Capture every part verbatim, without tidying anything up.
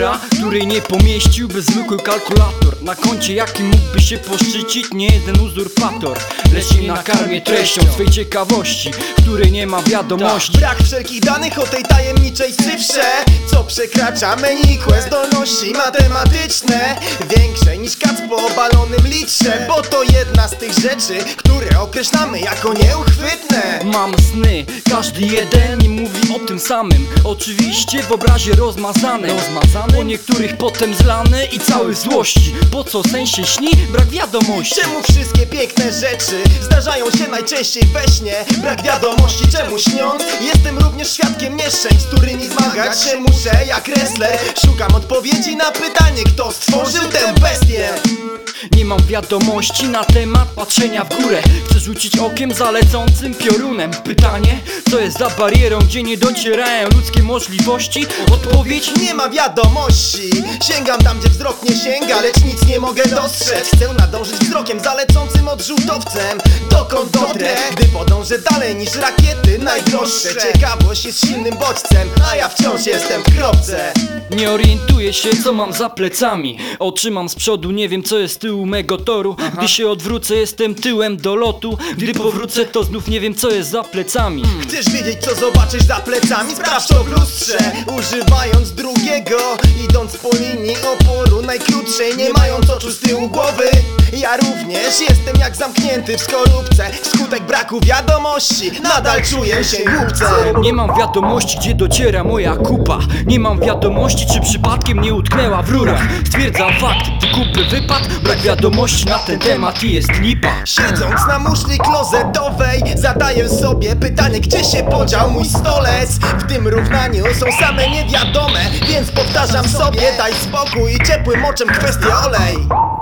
Cyfra, której nie pomieściłby zwykły kalkulator. Na koncie jakim mógłby się poszczycić nie jeden uzurpator. Lecz nie nakarmię treścią swej ciekawości, której nie ma wiadomości. Brak wszelkich danych o tej tajemniczej cyfrze, co przekracza menikłe zdolności matematyczne, większe niż kac po obalonym litrze. Bo to jedna z tych rzeczy, które określamy jako nieuchwytne. Mam sny, każdy jeden i mówi o tym samym. Oczywiście w obrazie rozmazane, rozmazane. Po niektórych potem zlany i cały złości. Po co sen się śni? Brak wiadomości. Czemu wszystkie piękne rzeczy zdarzają się najczęściej we śnie? Brak wiadomości, czemu śniąc jestem również świadkiem nieszczęść, z którymi zmagać się muszę jak wrestler. Szukam odpowiedzi na pytanie, kto stworzył tę bestię. Nie mam wiadomości na temat patrzenia w górę. Chcę rzucić okiem za lecącym piorunem. Pytanie, co jest za barierą, gdzie nie docierają ludzkie możliwości? Odpowiedź: nie ma wiadomości. Sięgam tam, gdzie wzrok nie sięga, lecz nic nie mogę dostrzec. Chcę nadążyć wzrokiem za lecącym odrzutowcem. Dokąd dotrę, gdy podążę dalej niż rakiety najdroższe? Ciekawość jest silnym bodźcem, a ja wciąż jestem w kropce. Nie orientuję się, co mam za plecami. Oczy mam z przodu, nie wiem, co jest z tyłu mego toru. Aha. Gdy się odwrócę, jestem tyłem do lotu. Gdy powrócę, to znów nie wiem, co jest za plecami. hmm. Chcesz wiedzieć, co zobaczysz za plecami? Sprawdź to w lustrze, używając drugiego, idąc po linii oporu najkrótszej, nie mając oczu z tyłu głowy. Ja również jestem jak zamknięty w skorupce. Wskutek braku wiadomości nadal czuję się głupcem. Nie mam wiadomości, gdzie dociera moja kupa. Nie mam wiadomości, czy przypadkiem nie utknęła w rurach. Stwierdzam fakt, do kupy wypadł. Brak wiadomości na ten temat i jest lipa. Siedząc na muszli klozetowej, zadaję sobie pytanie, gdzie się podział mój stolec. W tym równaniu są same niewiadome, więc powtarzam sobie: daj spokój i ciepłym oczem kwestię olej.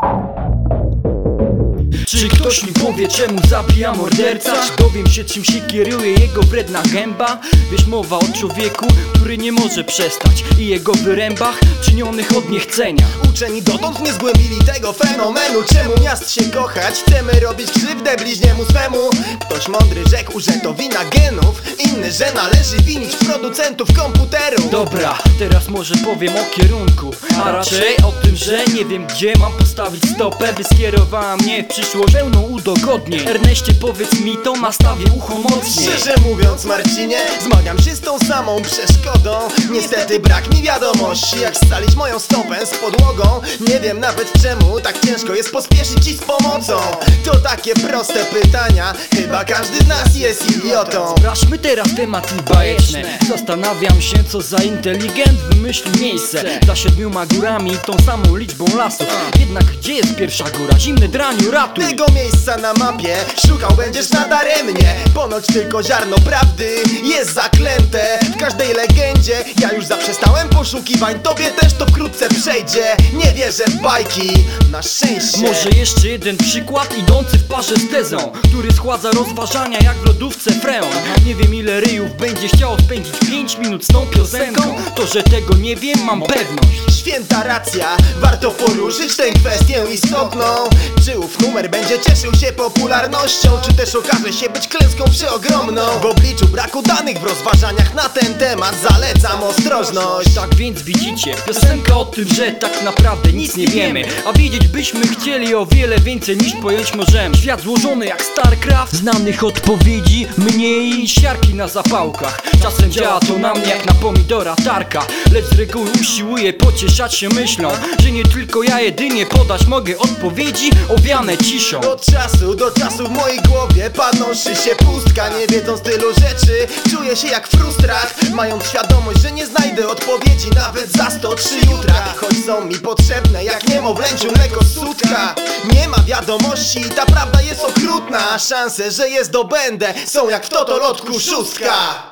Czy ktoś mi powie, czemu zabija morderca? Czy dowiem się, czym się kieruje jego wredna gęba? Wiesz, mowa o człowieku, który nie może przestać, i jego wyrębach czynionych od niechcenia. Uczeni dotąd nie zgłębili tego fenomenu. Czemu miast się kochać? Chcemy robić krzywdę bliźniemu swemu. Ktoś mądry rzekł, że to wina genów, inny, że należy winić producentów komputerów. Dobra, teraz może powiem o kierunku, a raczej o tym, że nie wiem, gdzie mam postawić stopę, by skierowała mnie w przyszłość pełną udogodnień. Erneście, powiedz mi to, nastawię ucho mocniej. Szczerze mówiąc, Marcinie, zmagam się z tą samą przeszkodą. Niestety brak mi wiadomości, jak scalić moją stopę z podłogą. Nie wiem nawet czemu tak ciężko jest pospieszyć ci z pomocą. To takie proste pytania, chyba każdy z nas jest idiotą. Sprawdźmy teraz tematy bajeczne. Zastanawiam się, co za inteligent wymyślił miejsce za siedmioma górami i tą samą liczbą lasów. Jednak gdzie jest pierwsza góra? Zimny draniu, ratuj! Tego miejsca na mapie szukał będziesz nadaremnie. Ponoć tylko ziarno prawdy jest zaklęte w każdej legendzie. Ja już zaprzestałem poszukiwań, tobie też to wkrótce przejdzie. Nie wierzę w bajki, na szczęście. Może jeszcze jeden przykład idący w parze z tezą, który schładza rozważania jak w lodówce freon. Nie wiem, ile ryjów będzie chciało spędzić pięć minut z tą piosenką. To, że tego nie wiem, mam pewność. Święta racja, warto poruszyć tę kwestię istotną. Czy ów numer będzie cieszył się popularnością, czy też okaże się być klęską przeogromną? W obliczu braku danych w rozważaniach na ten temat zalecam ostrożność. Tak więc widzicie, piosenka o tym, że tak naprawdę nic nie wiemy, a wiedzieć byśmy chcieli o wiele więcej niż pojąć możemy. Świat złożony jak StarCraft, znanych odpowiedzi mniej, siarki na zapałkach. Czasem działa to na mnie jak na pomidora tarka, lecz z reguły usiłuję pocieszać się myślą, że nie tylko ja jedynie podać mogę odpowiedzi owiane ciszą. Od czasu do czasu w mojej głowie panoszy się pustka. Nie wiedząc tylu rzeczy, czuję się jak frustrach, mając świadomość, że nie znajdę odpowiedzi nawet za sto trzy jutra. Choć są mi potrzebne jak niemowlęciu mleko z sutka. Nie ma wiadomości i ta prawda jest okrutna, a szanse, że je zdobędę, są jak w totolotku szóstka.